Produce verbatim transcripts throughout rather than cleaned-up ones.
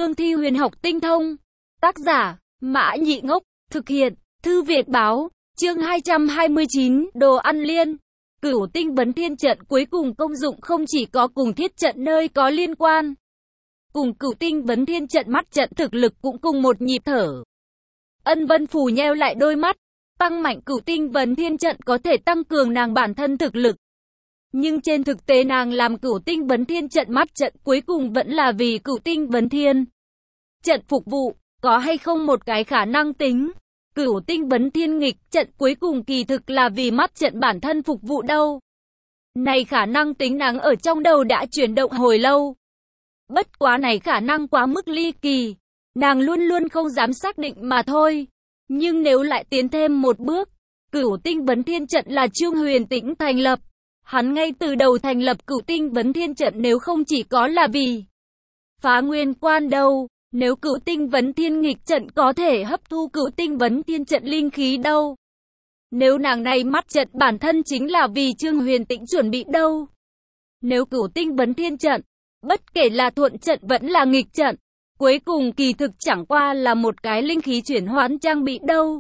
cương thi huyền học tinh thông. Tác giả, Mã Nhị Ngốc, thực hiện, Thư Việt Báo, chương hai trăm hai mươi chín, đồ ăn liên. Cửu tinh vấn thiên trận cuối cùng công dụng không chỉ có cùng thiết trận nơi có liên quan. Cùng cửu tinh vấn thiên trận mắt trận thực lực cũng cùng một nhịp thở. Ân Vân Phù nheo lại đôi mắt, tăng mạnh cửu tinh vấn thiên trận có thể tăng cường nàng bản thân thực lực. Nhưng trên thực tế nàng làm cửu tinh vấn thiên trận mắt trận cuối cùng vẫn là vì cửu tinh vấn thiên trận phục vụ, có hay không một cái khả năng tính. Cửu tinh vấn thiên nghịch trận cuối cùng kỳ thực là vì mắt trận bản thân phục vụ đâu. Này khả năng tính nàng ở trong đầu đã chuyển động hồi lâu. Bất quá này khả năng quá mức ly kỳ, nàng luôn luôn không dám xác định mà thôi. Nhưng nếu lại tiến thêm một bước, cửu tinh vấn thiên trận là Trương Huyền Tĩnh thành lập. Hắn ngay từ đầu thành lập cửu tinh vấn thiên trận nếu không chỉ có là vì phá nguyên quan đâu. Nếu cửu tinh vấn thiên nghịch trận có thể hấp thu cửu tinh vấn thiên trận linh khí đâu. Nếu nàng này mắt trận bản thân chính là vì Trương Huyền Tĩnh chuẩn bị đâu. Nếu cửu tinh vấn thiên trận, bất kể là thuận trận vẫn là nghịch trận, cuối cùng kỳ thực chẳng qua là một cái linh khí chuyển hoán trang bị đâu.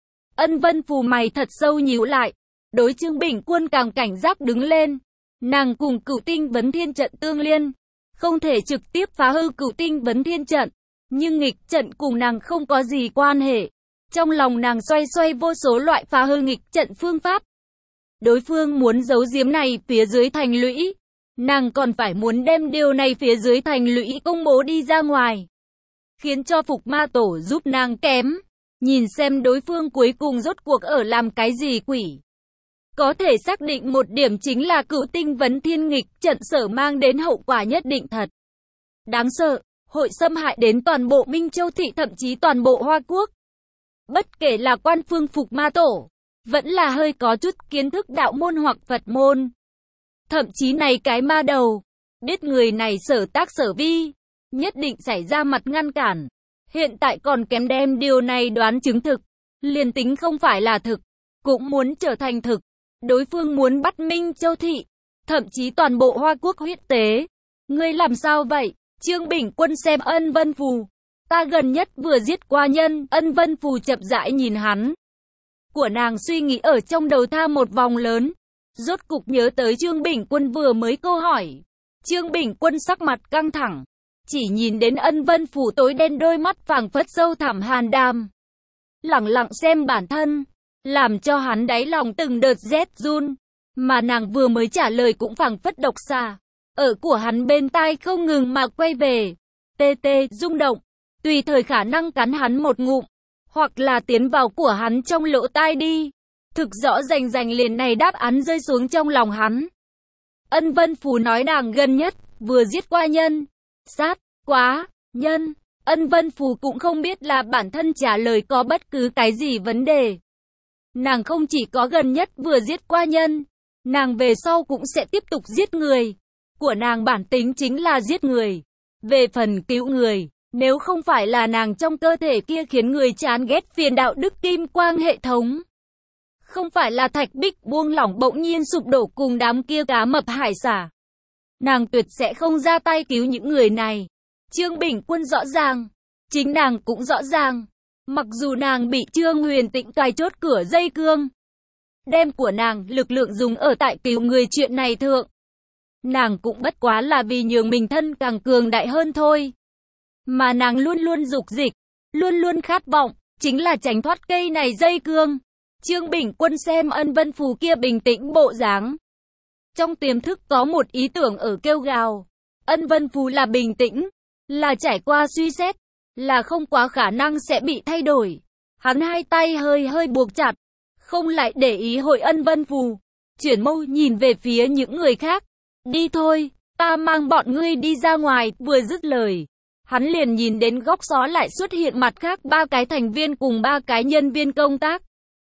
Ân Vân Phù mày thật sâu nhíu lại, đối Trương Bình Quân càng cảnh giác đứng lên. Nàng cùng cửu tinh vấn thiên trận tương liên, không thể trực tiếp phá hư cửu tinh vấn thiên trận, nhưng nghịch trận cùng nàng không có gì quan hệ. Trong lòng nàng xoay xoay vô số loại phá hư nghịch trận phương pháp. Đối phương muốn giấu giếm này phía dưới thành lũy, nàng còn phải muốn đem điều này phía dưới thành lũy công bố đi ra ngoài, khiến cho Phục Ma Tổ giúp nàng kém, nhìn xem đối phương cuối cùng rốt cuộc ở làm cái gì quỷ. Có thể xác định một điểm chính là cửu tinh vấn thiên nghịch trận sở mang đến hậu quả nhất định thật đáng sợ, hội xâm hại đến toàn bộ Minh Châu Thị thậm chí toàn bộ Hoa Quốc. Bất kể là quan phương Phục Ma Tổ, vẫn là hơi có chút kiến thức đạo môn hoặc Phật môn. Thậm chí này cái ma đầu, biết người này sở tác sở vi, nhất định xảy ra mặt ngăn cản. Hiện tại còn kém đem điều này đoán chứng thực, liền tính không phải là thực, cũng muốn trở thành thực. Đối phương muốn bắt Minh Châu Thị, thậm chí toàn bộ Hoa Quốc huyết tế. Ngươi làm sao vậy? Trương Bình Quân xem Ân Vân Phù. Ta gần nhất vừa giết qua nhân. Ân Vân Phù chậm rãi nhìn hắn. Của nàng suy nghĩ ở trong đầu tha một vòng lớn. Rốt cục nhớ tới Trương Bình Quân vừa mới câu hỏi. Trương Bình Quân sắc mặt căng thẳng. Chỉ nhìn đến Ân Vân Phù tối đen đôi mắt phảng phất sâu thẳm hàn đàm. Lặng lặng xem bản thân, làm cho hắn đáy lòng từng đợt rét run. Mà nàng vừa mới trả lời cũng phảng phất độc xà. Ở của hắn bên tai không ngừng mà quay về. Tê tê rung động. Tùy thời khả năng cắn hắn một ngụm. Hoặc là tiến vào của hắn trong lỗ tai đi. Thực rõ rành rành liền này đáp án rơi xuống trong lòng hắn. Ân Vân Phù nói nàng gần nhất vừa giết qua nhân. Sát quá nhân. Ân Vân Phù cũng không biết là bản thân trả lời có bất cứ cái gì vấn đề. Nàng không chỉ có gần nhất vừa giết qua nhân, nàng về sau cũng sẽ tiếp tục giết người. Của nàng bản tính chính là giết người. Về phần cứu người, nếu không phải là nàng trong cơ thể kia khiến người chán ghét phiền đạo đức kim quang hệ thống, không phải là thạch bích buông lỏng bỗng nhiên sụp đổ cùng đám kia cá mập hải xà, nàng tuyệt sẽ không ra tay cứu những người này. Trương Bình Quân rõ ràng, chính nàng cũng rõ ràng. Mặc dù nàng bị Trương Huyền Tĩnh cài chốt cửa dây cương, đem của nàng lực lượng dùng ở tại cứu người chuyện này thượng, nàng cũng bất quá là vì nhường mình thân càng cường đại hơn thôi. Mà nàng luôn luôn dục dịch, luôn luôn khát vọng, chính là tránh thoát cây này dây cương. Trương Bình Quân xem Ân Vân Phù kia bình tĩnh bộ dáng, trong tiềm thức có một ý tưởng ở kêu gào. Ân Vân Phù là bình tĩnh, là trải qua suy xét, là không quá khả năng sẽ bị thay đổi. Hắn hai tay hơi hơi buộc chặt, không lại để ý hội Ân Vân Phù, chuyển mâu nhìn về phía những người khác. Đi thôi, ta mang bọn ngươi đi ra ngoài. Vừa dứt lời, hắn liền nhìn đến góc xó lại xuất hiện mặt khác ba cái thành viên cùng ba cái nhân viên công tác.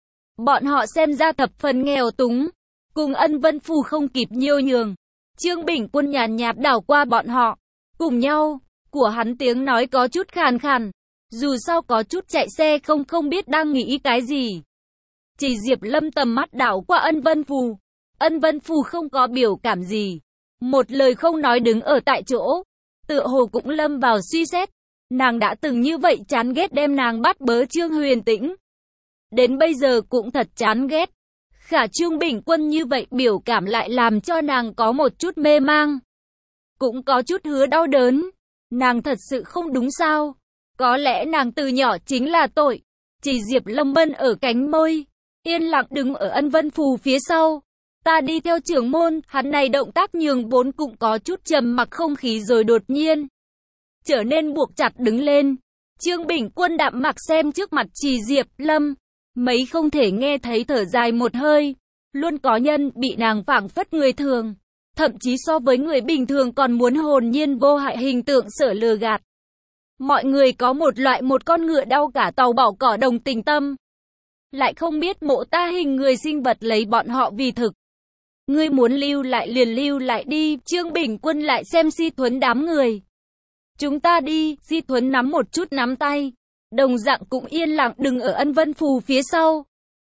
Bọn họ xem ra thập phần nghèo túng, cùng Ân Vân Phù không kịp nhiêu nhường. Trương Bình Quân nhàn nhạt đảo qua bọn họ, cùng nhau, của hắn tiếng nói có chút khàn khàn, dù sao có chút chạy xe không không biết đang nghĩ cái gì. Chỉ Diệp Lâm tầm mắt đảo qua Ân Vân Phù, Ân Vân Phù không có biểu cảm gì, một lời không nói đứng ở tại chỗ, tựa hồ cũng lâm vào suy xét. Nàng đã từng như vậy chán ghét đem nàng bắt bớ Trương Huyền Tĩnh. Đến bây giờ cũng thật chán ghét. Khả Trương Bình Quân như vậy biểu cảm lại làm cho nàng có một chút mê mang. Cũng có chút hứa đau đớn. Nàng thật sự không đúng sao? Có lẽ nàng từ nhỏ chính là tội. Chỉ Diệp Lâm Bân ở cánh môi, yên lặng đứng ở Ân Vân Phù phía sau. Ta đi theo trưởng môn, hắn này động tác nhường bốn cũng có chút trầm mặc không khí rồi đột nhiên trở nên buộc chặt đứng lên. Trương Bình Quân đạm mặc xem trước mặt Trì Diệp Lâm, mấy không thể nghe thấy thở dài một hơi. Luôn có nhân bị nàng phảng phất người thường, thậm chí so với người bình thường còn muốn hồn nhiên vô hại hình tượng sợ lừa gạt. Mọi người có một loại một con ngựa đau cả tàu bỏ cỏ đồng tình tâm, lại không biết mộ ta hình người sinh vật lấy bọn họ vì thực. Ngươi muốn lưu lại liền lưu lại đi. Trương Bình Quân lại xem Si Thuấn đám người. Chúng ta đi. Si Thuấn nắm một chút nắm tay, đồng dạng cũng yên lặng đứng ở Ân Vân Phù phía sau.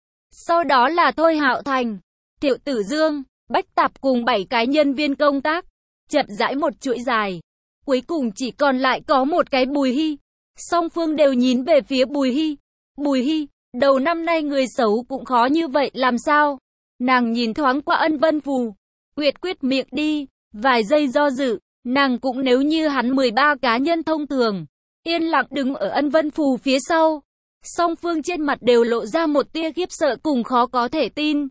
Sau đó là Thôi Hạo Thành, Thiệu Tử Dương, Bách Tạp cùng bảy cái nhân viên công tác, chậm rãi một chuỗi dài. Cuối cùng chỉ còn lại có một cái Bùi Hy. Song phương đều nhìn về phía Bùi Hy. Bùi Hy, đầu năm nay người xấu cũng khó như vậy làm sao? Nàng nhìn thoáng qua Ân Vân Phù, quyết quyết miệng đi, vài giây do dự, nàng cũng nếu như hắn mười ba cá nhân thông thường, yên lặng đứng ở Ân Vân Phù phía sau. Song phương trên mặt đều lộ ra một tia khiếp sợ cùng khó có thể tin.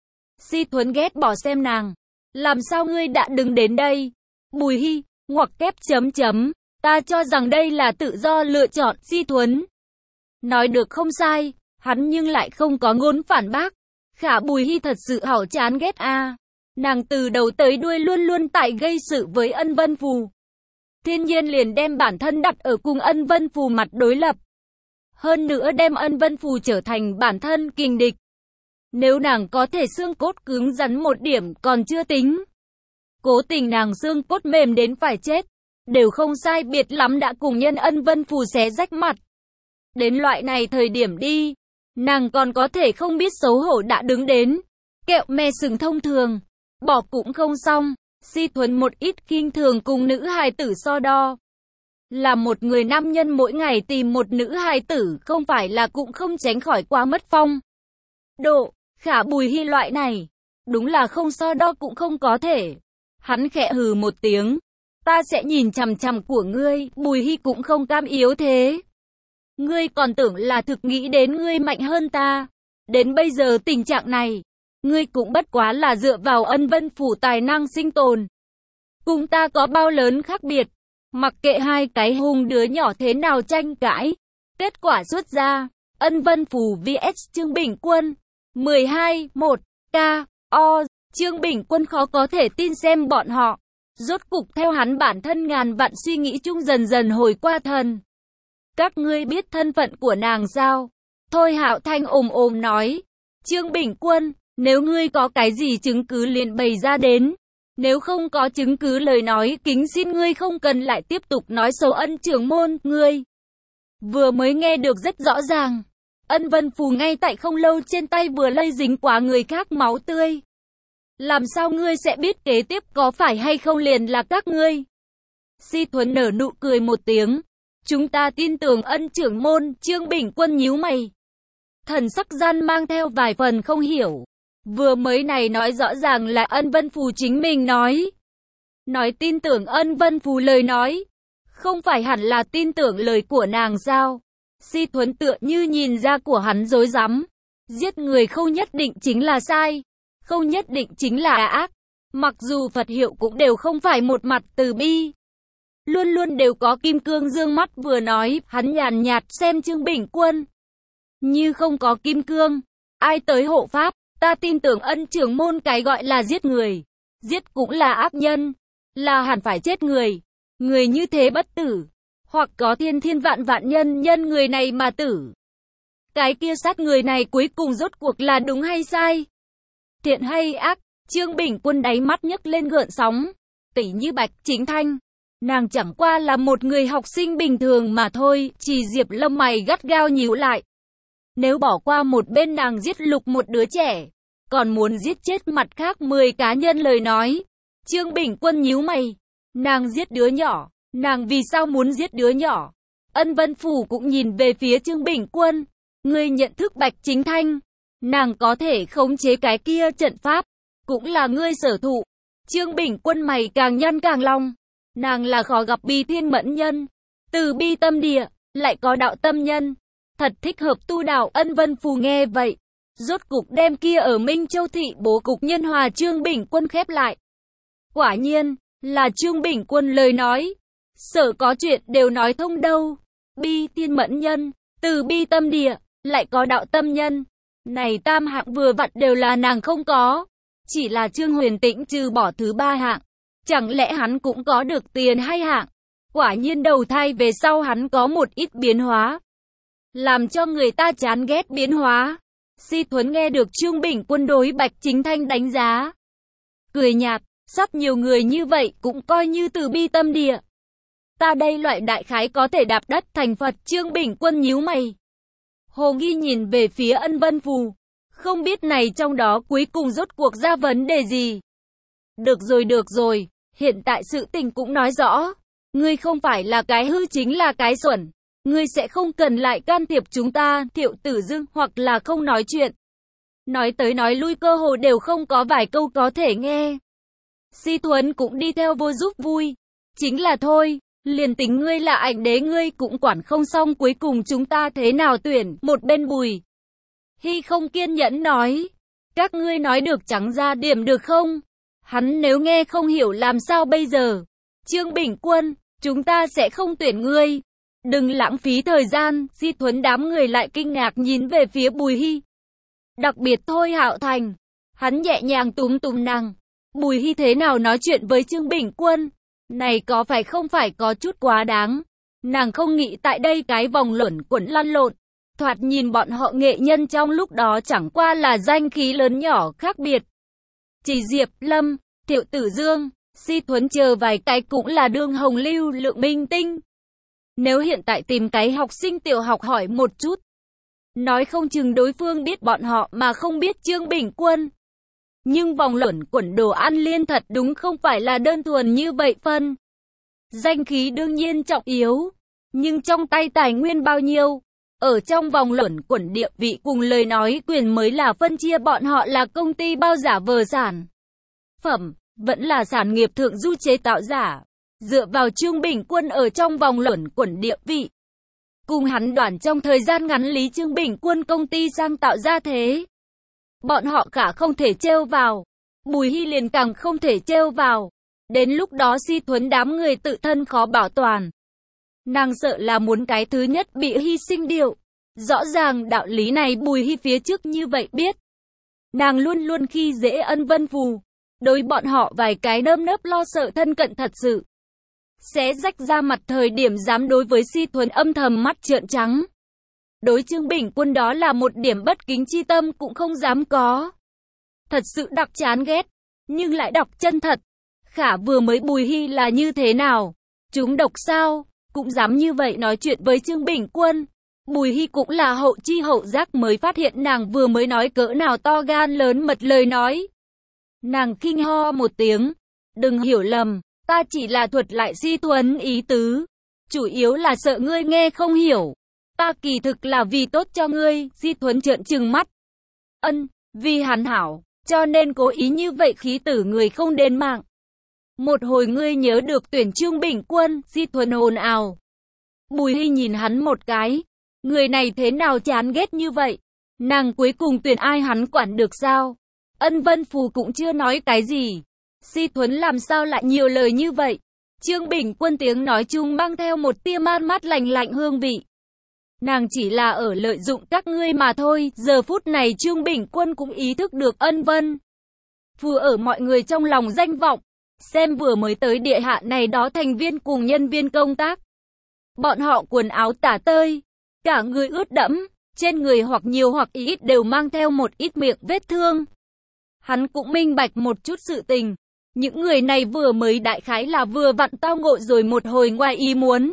Si Thuấn ghét bỏ xem nàng, làm sao ngươi đã đứng đến đây? Bùi Hy, ngoặc kép chấm chấm, ta cho rằng đây là tự do lựa chọn. Si Thuấn nói được không sai, hắn nhưng lại không có ngôn phản bác. Khả Bùi Hy thật sự hảo chán ghét a. À. Nàng từ đầu tới đuôi luôn luôn tại gây sự với Ân Vân Phù. Thiên nhiên liền đem bản thân đặt ở cùng Ân Vân Phù mặt đối lập. Hơn nữa đem Ân Vân Phù trở thành bản thân kình địch. Nếu nàng có thể xương cốt cứng rắn một điểm còn chưa tính. Cố tình nàng xương cốt mềm đến phải chết. Đều không sai biệt lắm đã cùng nhân Ân Vân Phù xé rách mặt. Đến loại này thời điểm đi. Nàng còn có thể không biết xấu hổ đã đứng đến. Kẹo me sừng thông thường. Bỏ cũng không xong. Si Thuấn một ít khinh thường cùng nữ hài tử so đo. Là một người nam nhân mỗi ngày tìm một nữ hài tử không phải là cũng không tránh khỏi quá mất phong độ. Khả Bùi Hy loại này, đúng là không so đo cũng không có thể. Hắn khẽ hừ một tiếng. Ta sẽ nhìn chằm chằm của ngươi. Bùi Hy cũng không cam yếu thế. Ngươi còn tưởng là thực nghĩ đến ngươi mạnh hơn ta. Đến bây giờ tình trạng này, ngươi cũng bất quá là dựa vào Ân Vân Phủ tài năng sinh tồn. Cùng ta có bao lớn khác biệt. Mặc kệ hai cái hung đứa nhỏ thế nào tranh cãi. Kết quả xuất ra, Ân Vân Phủ vs Trương Bình Quân. mười hai một K O. Trương Bình Quân khó có thể tin xem bọn họ. Rốt cục theo hắn bản thân ngàn vạn suy nghĩ chung dần dần hồi qua thần. Các ngươi biết thân phận của nàng sao? Thôi Hạo Thanh ồm ồm nói. Trương Bình Quân, nếu ngươi có cái gì chứng cứ liền bày ra đến. Nếu không có chứng cứ lời nói kính xin ngươi không cần lại tiếp tục nói xấu Ân trưởng môn. Ngươi vừa mới nghe được rất rõ ràng. Ân Vân Phù ngay tại không lâu trên tay vừa lây dính quá người khác máu tươi. Làm sao ngươi sẽ biết kế tiếp có phải hay không liền là các ngươi? Si Thuấn nở nụ cười một tiếng. Chúng ta tin tưởng Ân trưởng môn. Trương Bình Quân nhíu mày, thần sắc gian mang theo vài phần không hiểu. Vừa mới này nói rõ ràng là Ân Vân Phù chính mình nói. Nói tin tưởng Ân Vân Phù lời nói. Không phải hẳn là tin tưởng lời của nàng sao? Si Thuấn tựa như nhìn ra của hắn dối rắm. Giết người không nhất định chính là sai. Không nhất định chính là ác. Mặc dù Phật hiệu cũng đều không phải một mặt từ bi. Luôn luôn đều có kim cương dương mắt vừa nói. Hắn nhàn nhạt xem Trương Bình Quân. Như không có kim cương, ai tới hộ pháp? Ta tin tưởng Ân trưởng môn cái gọi là giết người. Giết cũng là ác nhân. Là hẳn phải chết người. Người như thế bất tử. Hoặc có thiên thiên vạn vạn nhân nhân người này mà tử. Cái kia sát người này cuối cùng rốt cuộc là đúng hay sai? Thiện hay ác? Trương Bình Quân đáy mắt nhấc lên gợn sóng. Tỷ như Bạch Chính Thanh. Nàng chẳng qua là một người học sinh bình thường mà thôi. Chỉ Diệp Lâm mày gắt gao nhíu lại. Nếu bỏ qua một bên nàng giết lục một đứa trẻ, còn muốn giết chết mặt khác mười cá nhân lời nói. Trương Bình Quân nhíu mày. Nàng giết đứa nhỏ. Nàng vì sao muốn giết đứa nhỏ? Ân Vân Phủ cũng nhìn về phía Trương Bình Quân. Ngươi nhận thức Bạch Chính Thanh. Nàng có thể khống chế cái kia trận pháp. Cũng là ngươi sở thụ. Trương Bình Quân mày càng nhăn càng long. Nàng là khó gặp bi thiên mẫn nhân. Từ bi tâm địa, lại có đạo tâm nhân. Thật thích hợp tu đạo. Ân Vân Phù nghe vậy. Rốt cục đem kia ở Minh Châu thị bố cục nhân hòa Trương Bình Quân khép lại. Quả nhiên, là Trương Bình Quân lời nói. Sở có chuyện đều nói thông đâu. Bi thiên mẫn nhân, từ bi tâm địa, lại có đạo tâm nhân. Này tam hạng vừa vặn đều là nàng không có. Chỉ là Trương Huyền Tĩnh trừ bỏ thứ ba hạng. Chẳng lẽ hắn cũng có được tiền hai hạng? Quả nhiên đầu thai về sau hắn có một ít biến hóa. Làm cho người ta chán ghét biến hóa. Si Thuấn nghe được Trương Bình Quân đối Bạch Chính Thanh đánh giá. Cười nhạt, sắp nhiều người như vậy cũng coi như từ bi tâm địa. Ta đây loại đại khái có thể đạp đất thành Phật. Trương Bình Quân nhíu mày. Hồ nghi nhìn về phía Ân Vân Phù. Không biết này trong đó cuối cùng rốt cuộc ra vấn đề gì. Được rồi được rồi, hiện tại sự tình cũng nói rõ. Ngươi không phải là cái hư chính là cái xuẩn. Ngươi sẽ không cần lại can thiệp chúng ta, Thiệu Tử Dương, hoặc là không nói chuyện. Nói tới nói lui cơ hồ đều không có vài câu có thể nghe. Si Thuấn cũng đi theo vô giúp vui. Chính là thôi, liền tính ngươi là ảnh đế ngươi cũng quản không xong cuối cùng chúng ta thế nào tuyển. Một bên Bùi Hy không kiên nhẫn nói. Các ngươi nói được trắng ra điểm được không? Hắn nếu nghe không hiểu làm sao bây giờ? Trương Bình Quân, chúng ta sẽ không tuyển ngươi. Đừng lãng phí thời gian. Si Thuấn đám người lại kinh ngạc nhìn về phía Bùi Hy. Đặc biệt Thôi Hạo Thành. Hắn nhẹ nhàng túm túm nàng. Bùi Hy thế nào nói chuyện với Trương Bình Quân? Này có phải không phải có chút quá đáng? Nàng không nghĩ tại đây cái vòng luẩn quẩn lăn lộn. Thoạt nhìn bọn họ nghệ nhân trong lúc đó chẳng qua là danh khí lớn nhỏ khác biệt. Chỉ Diệp Lâm, Thiệu Tử Dương, Si Thuấn chờ vài cái cũng là đương hồng lưu lượng minh tinh. Nếu hiện tại tìm cái học sinh tiểu học hỏi một chút, nói không chừng đối phương biết bọn họ mà không biết Trương Bình Quân. Nhưng vòng luẩn quẩn Đồ An Liên thật đúng không phải là đơn thuần như vậy phân. Danh khí đương nhiên trọng yếu, nhưng trong tay tài nguyên bao nhiêu? Ở trong vòng luẩn quẩn địa vị cùng lời nói quyền mới là phân chia bọn họ là công ty bao giả vờ sản phẩm, vẫn là sản nghiệp thượng du chế tạo giả. Dựa vào Trương Bình Quân ở trong vòng luẩn quẩn địa vị. Cùng hắn đoàn trong thời gian ngắn Lý Trương Bình Quân công ty sang tạo ra thế. Bọn họ cả không thể trêu vào. Bùi Hy liền càng không thể trêu vào. Đến lúc đó Si Thuấn đám người tự thân khó bảo toàn. Nàng sợ là muốn cái thứ nhất bị hy sinh điệu. Rõ ràng đạo lý này Bùi Hy phía trước như vậy biết. Nàng luôn luôn khi dễ Ân Vân Phù. Đối bọn họ vài cái nơm nớp lo sợ thân cận thật sự. Sẽ rách ra mặt thời điểm dám đối với Si Thuấn âm thầm mắt trợn trắng. Đối Trương Bình Quân đó là một điểm bất kính chi tâm cũng không dám có. Thật sự đặc chán ghét, nhưng lại đọc chân thật. Khả vừa mới Bùi Hy là như thế nào? Chúng độc sao? Cũng dám như vậy nói chuyện với Trương Bình Quân. Bùi Hy cũng là hậu chi hậu giác mới phát hiện nàng vừa mới nói cỡ nào to gan lớn mật lời nói. Nàng kinh ho một tiếng. Đừng hiểu lầm, ta chỉ là thuật lại Si Thuấn ý tứ. Chủ yếu là sợ ngươi nghe không hiểu. Ta kỳ thực là vì tốt cho ngươi. Si Thuấn trợn trừng mắt. Ân, vì hắn hảo, cho nên cố ý như vậy khí tử người không đến mạng. Một hồi ngươi nhớ được tuyển Trương Bình Quân. Si Thuấn ồn ào. Bùi Hy nhìn hắn một cái. Người này thế nào chán ghét như vậy? Nàng cuối cùng tuyển ai hắn quản được sao? Ân Vân Phù cũng chưa nói cái gì. Si Thuấn làm sao lại nhiều lời như vậy? Trương Bình Quân tiếng nói chung mang theo một tia mát mát lạnh lạnh hương vị. Nàng chỉ là ở lợi dụng các ngươi mà thôi. Giờ phút này Trương Bình Quân cũng ý thức được Ân Vân Phù ở mọi người trong lòng danh vọng. Xem vừa mới tới địa hạ này đó thành viên cùng nhân viên công tác. Bọn họ quần áo tả tơi, cả người ướt đẫm, trên người hoặc nhiều hoặc ít đều mang theo một ít miệng vết thương. Hắn cũng minh bạch một chút sự tình. Những người này vừa mới đại khái là vừa vặn tao ngộ rồi một hồi ngoài ý muốn.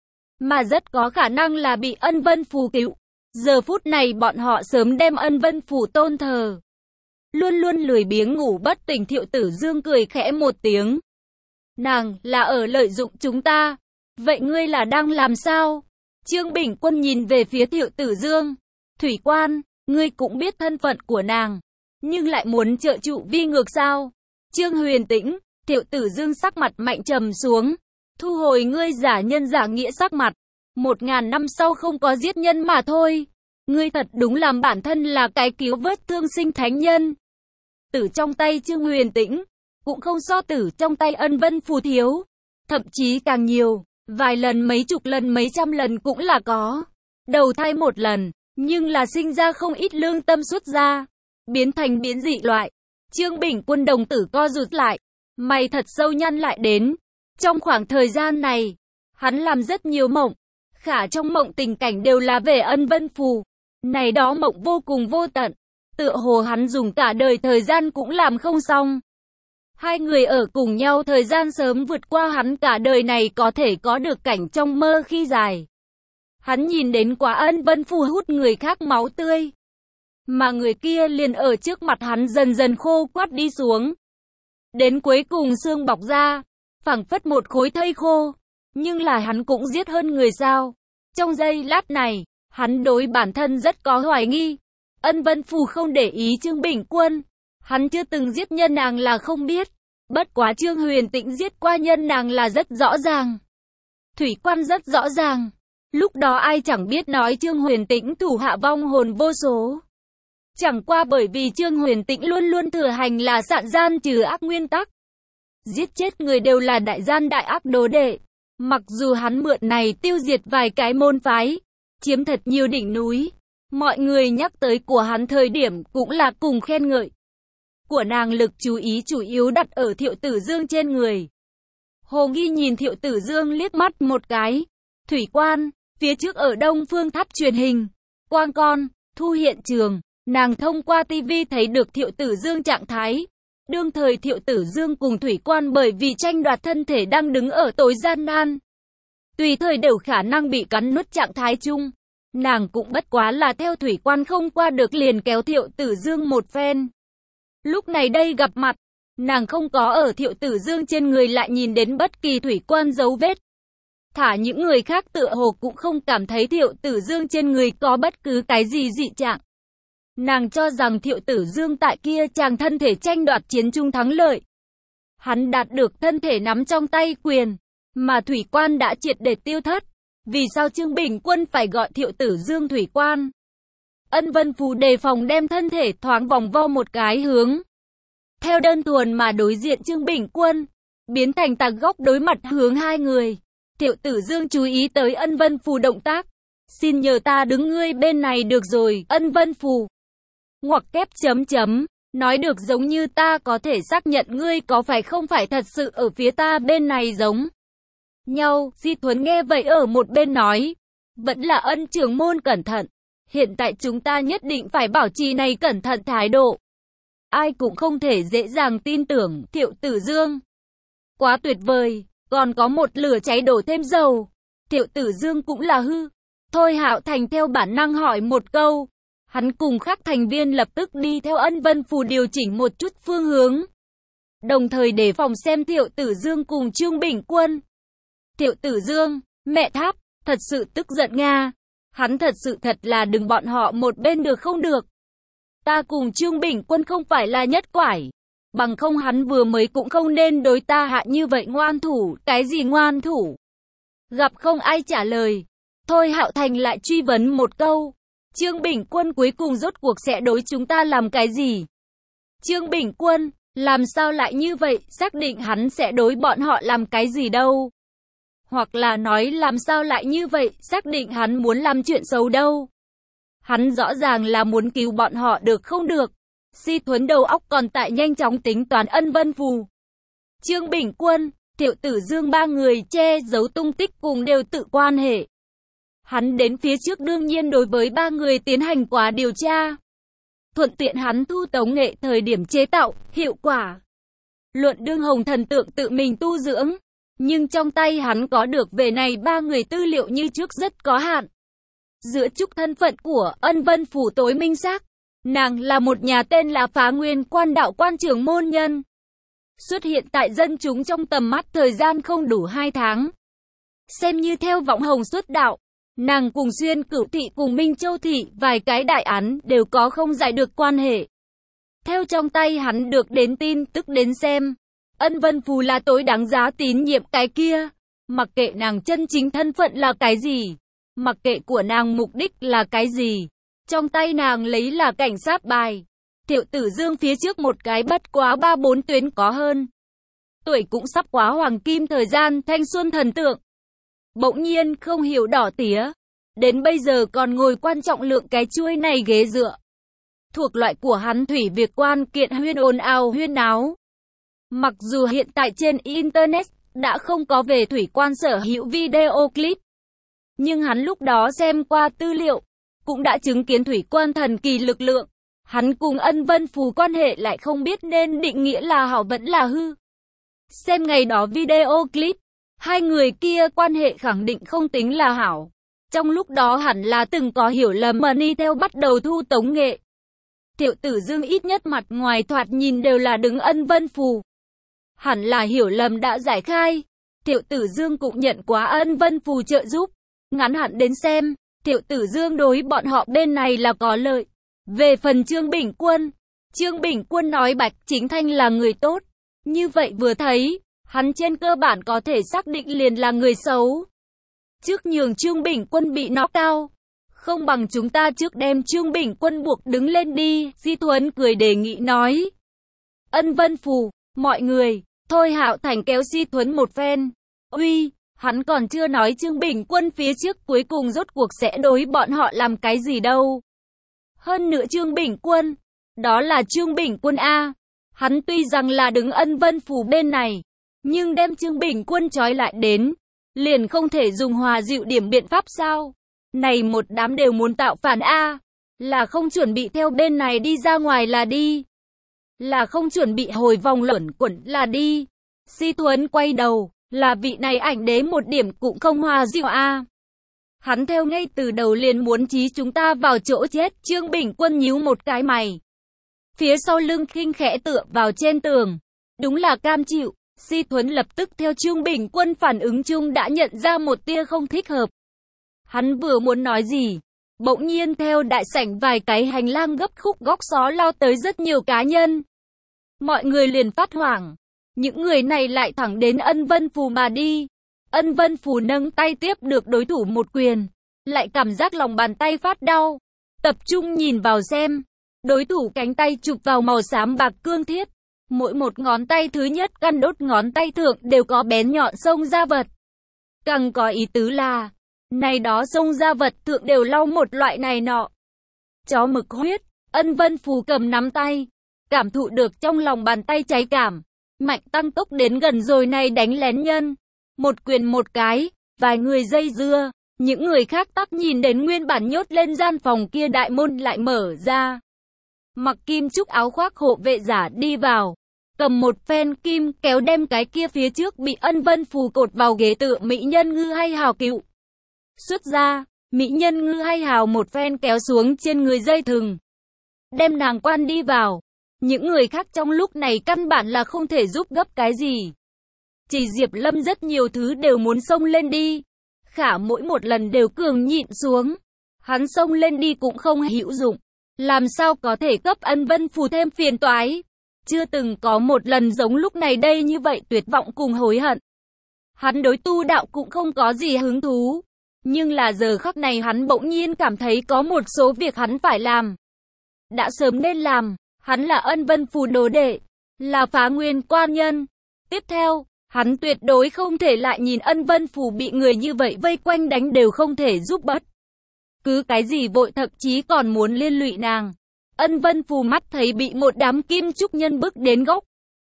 Mà rất có khả năng là bị Ân Vân Phù cứu. Giờ phút này bọn họ sớm đem Ân Vân Phù tôn thờ. Luôn luôn lười biếng ngủ bất tỉnh Thiệu Tử Dương cười khẽ một tiếng. Nàng là ở lợi dụng chúng ta. Vậy ngươi là đang làm sao? Trương Bình Quân nhìn về phía Thiệu Tử Dương. Thủy quan, ngươi cũng biết thân phận của nàng, nhưng lại muốn trợ trụ vi ngược sao? Trương Huyền Tĩnh, Thiệu Tử Dương sắc mặt mạnh trầm xuống. Thu hồi ngươi giả nhân giả nghĩa sắc mặt. Một ngàn năm sau không có giết nhân mà thôi. Ngươi thật đúng làm bản thân là cái cứu vớt thương sinh thánh nhân. Tử trong tay Trương Huyền Tĩnh, cũng không so tử trong tay Ân Vân Phù thiếu. Thậm chí càng nhiều, vài lần mấy chục lần mấy trăm lần cũng là có. Đầu thai một lần, nhưng là sinh ra không ít lương tâm xuất ra, biến thành biến dị loại. Trương Bình Quân đồng tử co rụt lại, mày thật sâu nhăn lại đến. Trong khoảng thời gian này, hắn làm rất nhiều mộng, khả trong mộng tình cảnh đều là về Ân Vân Phù. Này đó mộng vô cùng vô tận, tựa hồ hắn dùng cả đời thời gian cũng làm không xong. Hai người ở cùng nhau thời gian sớm vượt qua hắn cả đời này có thể có được cảnh trong mơ khi dài. Hắn nhìn đến quá Ân Vân Phù hút người khác máu tươi, mà người kia liền ở trước mặt hắn dần dần khô quắt đi xuống. Đến cuối cùng xương bọc ra, phảng phất một khối thây khô. Nhưng là hắn cũng giết hơn người sao? Trong giây lát này, hắn đối bản thân rất có hoài nghi. Ân Vân Phù không để ý Trương Bình Quân. Hắn chưa từng giết nhân nàng là không biết. Bất quá Trương Huyền Tĩnh giết qua nhân nàng là rất rõ ràng. Thủy quan rất rõ ràng. Lúc đó ai chẳng biết nói Trương Huyền Tĩnh thủ hạ vong hồn vô số. Chẳng qua bởi vì Trương Huyền Tĩnh luôn luôn thừa hành là sạn gian trừ ác nguyên tắc. Giết chết người đều là đại gian đại ác đồ đệ. Mặc dù hắn mượn này tiêu diệt vài cái môn phái, chiếm thật nhiều đỉnh núi, mọi người nhắc tới của hắn thời điểm cũng là cùng khen ngợi. Của nàng lực chú ý chủ yếu đặt ở Thiệu Tử Dương trên người. Hồ Nghi nhìn Thiệu Tử Dương liếc mắt một cái. Thủy quan, phía trước ở Đông Phương Tháp truyền hình, Quang Con, thu hiện trường, nàng thông qua tivi thấy được Thiệu Tử Dương trạng thái. Đương thời Thiệu Tử Dương cùng Thủy quan bởi vì tranh đoạt thân thể đang đứng ở tối gian nan. Tùy thời đều khả năng bị cắn nuốt trạng thái chung. Nàng cũng bất quá là theo Thủy quan không qua được liền kéo Thiệu Tử Dương một phen. Lúc này đây gặp mặt, nàng không có ở Thiệu Tử Dương trên người lại nhìn đến bất kỳ Thủy quan dấu vết. Thả những người khác tựa hồ cũng không cảm thấy Thiệu Tử Dương trên người có bất cứ cái gì dị trạng. Nàng cho rằng Thiệu Tử Dương tại kia chàng thân thể tranh đoạt chiến chung thắng lợi. Hắn đạt được thân thể nắm trong tay quyền, mà Thủy quan đã triệt để tiêu thất. Vì sao Trương Bình Quân phải gọi Thiệu Tử Dương Thủy quan? Ân Vân Phù đề phòng đem thân thể thoáng vòng vo một cái hướng. Theo đơn thuần mà đối diện Trương Bình Quân, biến thành tạc góc đối mặt hướng hai người. Thiệu Tử Dương chú ý tới Ân Vân Phù động tác. Xin nhờ ta đứng ngươi bên này được rồi, Ân Vân Phù. Ngoặc kép chấm chấm, nói được giống như ta có thể xác nhận ngươi có phải không phải thật sự ở phía ta bên này giống nhau. Di Thuấn nghe vậy ở một bên nói, vẫn là Ân trưởng môn cẩn thận. Hiện tại chúng ta nhất định phải bảo trì này cẩn thận thái độ. Ai cũng không thể dễ dàng tin tưởng Thiệu Tử Dương. Quá tuyệt vời, còn có một lửa cháy đổ thêm dầu. Thiệu Tử Dương cũng là hư. Thôi Hạo Thành theo bản năng hỏi một câu. Hắn cùng các thành viên lập tức đi theo Ân Vân Phù điều chỉnh một chút phương hướng. Đồng thời đề phòng xem Thiệu Tử Dương cùng Trương Bình Quân. Thiệu Tử Dương, mẹ tháp, thật sự tức giận Nga. Hắn thật sự thật là đừng bọn họ một bên được không được. Ta cùng Trương Bình Quân không phải là nhất quải. Bằng không hắn vừa mới cũng không nên đối ta hạ như vậy ngoan thủ. Cái gì ngoan thủ? Gặp không ai trả lời. Thôi Hạo Thành lại truy vấn một câu. Trương Bình Quân cuối cùng rốt cuộc sẽ đối chúng ta làm cái gì? Trương Bình Quân, làm sao lại như vậy? Xác định hắn sẽ đối bọn họ làm cái gì đâu? Hoặc là nói làm sao lại như vậy? Xác định hắn muốn làm chuyện xấu đâu? Hắn rõ ràng là muốn cứu bọn họ được không được? Si Thuấn đầu óc còn tại nhanh chóng tính toán Ân Vân Phù. Trương Bình Quân, Thiệu Tử Dương ba người che giấu tung tích cùng đều tự quan hệ. Hắn đến phía trước đương nhiên đối với ba người tiến hành quá điều tra. Thuận tiện hắn thu tống nghệ thời điểm chế tạo, hiệu quả. Luận đương hồng thần tượng tự mình tu dưỡng. Nhưng trong tay hắn có được về này ba người tư liệu như trước rất có hạn. Giữa chúc thân phận của Ân Vân Phù tối minh xác. Nàng là một nhà tên là Phá Nguyên Quan đạo quan trưởng môn nhân. Xuất hiện tại dân chúng trong tầm mắt thời gian không đủ hai tháng. Xem như theo vọng hồng xuất đạo. Nàng cùng Xuyên Cửu thị cùng Minh Châu thị, vài cái đại án đều có không giải được quan hệ. Theo trong tay hắn được đến tin tức đến xem, Ân Vân Phù là tối đáng giá tín nhiệm cái kia. Mặc kệ nàng chân chính thân phận là cái gì, mặc kệ của nàng mục đích là cái gì, trong tay nàng lấy là cảnh sát bài. Thiệu Tử Dương phía trước một cái bất quá ba bốn tuyến có hơn. Tuổi cũng sắp quá hoàng kim thời gian thanh xuân thần tượng. Bỗng nhiên không hiểu đỏ tía. Đến bây giờ còn ngồi quan trọng lượng cái chuôi này ghế dựa. Thuộc loại của hắn thủy việc quan kiện huyên ồn ào huyên náo. Mặc dù hiện tại trên Internet đã không có về thủy quan sở hữu video clip. Nhưng hắn lúc đó xem qua tư liệu, cũng đã chứng kiến thủy quan thần kỳ lực lượng. Hắn cùng Ân Vân Phù quan hệ lại không biết nên định nghĩa là hảo vẫn là hư. Xem ngày đó video clip, hai người kia quan hệ khẳng định không tính là hảo. Trong lúc đó hẳn là từng có hiểu lầm mà đi theo bắt đầu thu tống nghệ. Thiệu Tử Dương ít nhất mặt ngoài thoạt nhìn đều là đứng Ân Vân Phù. Hẳn là hiểu lầm đã giải khai. Thiệu Tử Dương cũng nhận quá Ân Vân Phù trợ giúp. Ngắn hạn đến xem, Thiệu Tử Dương đối bọn họ bên này là có lợi. Về phần Trương Bình Quân, Trương Bình Quân nói Bạch Chính Thanh là người tốt. Như vậy vừa thấy, hắn trên cơ bản có thể xác định liền là người xấu. Trước nhường Trương Bình Quân bị nó cao, không bằng chúng ta trước đem Trương Bình Quân buộc đứng lên đi, Di Thuấn cười đề nghị nói. Ân Vân Phù, mọi người, thôi Hạo Thành kéo Di Thuấn một phen. Uy, hắn còn chưa nói Trương Bình Quân phía trước cuối cùng rốt cuộc sẽ đối bọn họ làm cái gì đâu. Hơn nữa Trương Bình Quân, đó là Trương Bình Quân A. Hắn tuy rằng là đứng Ân Vân Phù bên này, nhưng đem Trương Bình Quân trói lại đến, liền không thể dùng hòa dịu điểm biện pháp sao? Này một đám đều muốn tạo phản A, là không chuẩn bị theo bên này đi ra ngoài là đi, là không chuẩn bị hồi vòng luẩn quẩn là đi. Si Thuấn quay đầu, là vị này ảnh đế một điểm cũng không hòa dịu A. Hắn theo ngay từ đầu liền muốn chí chúng ta vào chỗ chết. Trương Bình Quân nhíu một cái mày, phía sau lưng khinh khẽ tựa vào trên tường. Đúng là cam chịu. Si Thuấn lập tức theo Trương Bình Quân phản ứng chung đã nhận ra một tia không thích hợp. Hắn vừa muốn nói gì, bỗng nhiên theo đại sảnh vài cái hành lang gấp khúc góc xó lao tới rất nhiều cá nhân. Mọi người liền phát hoảng. Những người này lại thẳng đến Ân Vân Phù mà đi. Ân Vân Phù nâng tay tiếp được đối thủ một quyền, lại cảm giác lòng bàn tay phát đau. Tập trung nhìn vào xem, đối thủ cánh tay chụp vào màu xám bạc cương thiết. Mỗi một ngón tay thứ nhất căn đốt ngón tay thượng đều có bén nhọn xông ra vật. Càng có ý tứ là, này đó xông ra vật thượng đều lau một loại này nọ. Chó mực huyết. Ân Vân Phù cầm nắm tay, cảm thụ được trong lòng bàn tay cháy cảm. Mạnh tăng tốc đến gần rồi này đánh lén nhân. Một quyền một cái, vài người dây dưa. Những người khác tắc nhìn đến nguyên bản nhốt lên gian phòng kia đại môn lại mở ra. Mặc kim trúc áo khoác hộ vệ giả đi vào, cầm một phen kim kéo đem cái kia phía trước bị Ân Vân Phù cột vào ghế tựa mỹ nhân ngư hay hào cựu xuất ra. Mỹ nhân ngư hay hào một phen kéo xuống trên người dây thừng, đem nàng quan đi vào. Những người khác trong lúc này căn bản là không thể giúp gấp cái gì. Chỉ Diệp Lâm rất nhiều thứ đều muốn xông lên đi, khả mỗi một lần đều cường nhịn xuống. Hắn xông lên đi cũng không hữu dụng, làm sao có thể cấp Ân Vân Phù thêm phiền toái. Chưa từng có một lần giống lúc này đây như vậy tuyệt vọng cùng hối hận. Hắn đối tu đạo cũng không có gì hứng thú, nhưng là giờ khắc này hắn bỗng nhiên cảm thấy có một số việc hắn phải làm, đã sớm nên làm. Hắn là Ân Vân Phù đồ đệ, là Phá Nguyên quan nhân. Tiếp theo, hắn tuyệt đối không thể lại nhìn Ân Vân Phù bị người như vậy vây quanh đánh đều không thể giúp bất cứ cái gì vội, thậm chí còn muốn liên lụy nàng. Ân Vân Phù mắt thấy bị một đám kim trúc nhân bức đến gốc,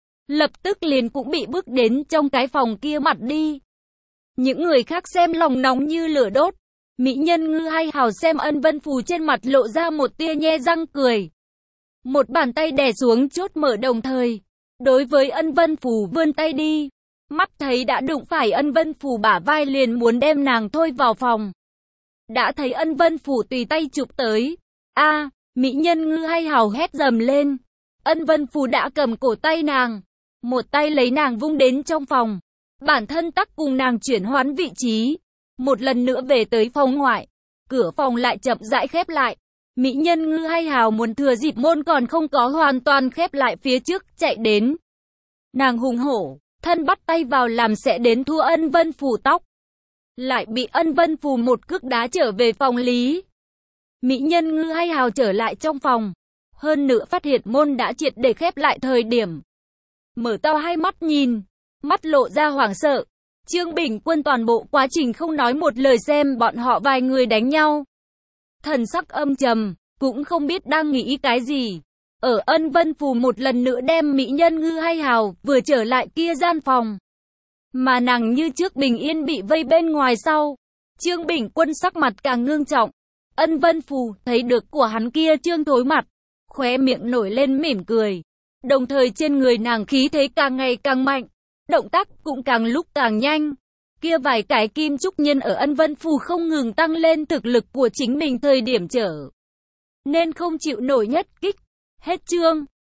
lập tức liền cũng bị bức đến trong cái phòng kia mặt đi. Những người khác xem lòng nóng như lửa đốt. Mỹ nhân ngư hay hào xem Ân Vân Phù trên mặt lộ ra một tia nhe răng cười, một bàn tay đè xuống chốt mở đồng thời đối với Ân Vân Phù vươn tay đi. Mắt thấy đã đụng phải Ân Vân Phù bả vai liền muốn đem nàng thôi vào phòng. Đã thấy Ân Vân Phù tùy tay chụp tới. A, mỹ nhân ngư hay hào hét dầm lên. Ân Vân Phù đã cầm cổ tay nàng, một tay lấy nàng vung đến trong phòng, bản thân tắc cùng nàng chuyển hoán vị trí. một lần nữa về tới phòng ngoại. Cửa phòng lại chậm rãi khép lại. Mỹ nhân Ngư Hay Hào muốn thừa dịp môn còn không có hoàn toàn khép lại phía trước, chạy đến. Nàng hùng hổ, thân bắt tay vào làm sẽ đến thua Ân Vân Phù tóc. Lại bị Ân Vân Phù một cước đá trở về phòng lý. Mỹ nhân Ngư Hay Hào trở lại trong phòng. Hơn nữa phát hiện môn đã triệt để khép lại thời điểm. Mở to hai mắt nhìn, mắt lộ ra hoảng sợ. Trương Bình Quân toàn bộ quá trình không nói một lời xem bọn họ vài người đánh nhau. Thần sắc âm trầm, cũng không biết đang nghĩ cái gì. Ở Ân Vân Phù một lần nữa đem Mỹ nhân Ngư Hay Hào vừa trở lại kia gian phòng. Mà nàng như trước bình yên bị vây bên ngoài sau. Trương Bình Quân sắc mặt càng ngưng trọng. Ân Vân Phù thấy được của hắn kia trương thối mặt. Khóe miệng nổi lên mỉm cười. Đồng thời trên người nàng khí thế càng ngày càng mạnh. Động tác cũng càng lúc càng nhanh. Kia vài cái kim trúc nhân ở Ân Vân Phù không ngừng tăng lên thực lực của chính mình thời điểm trở nên không chịu nổi nhất kích. Hết chương.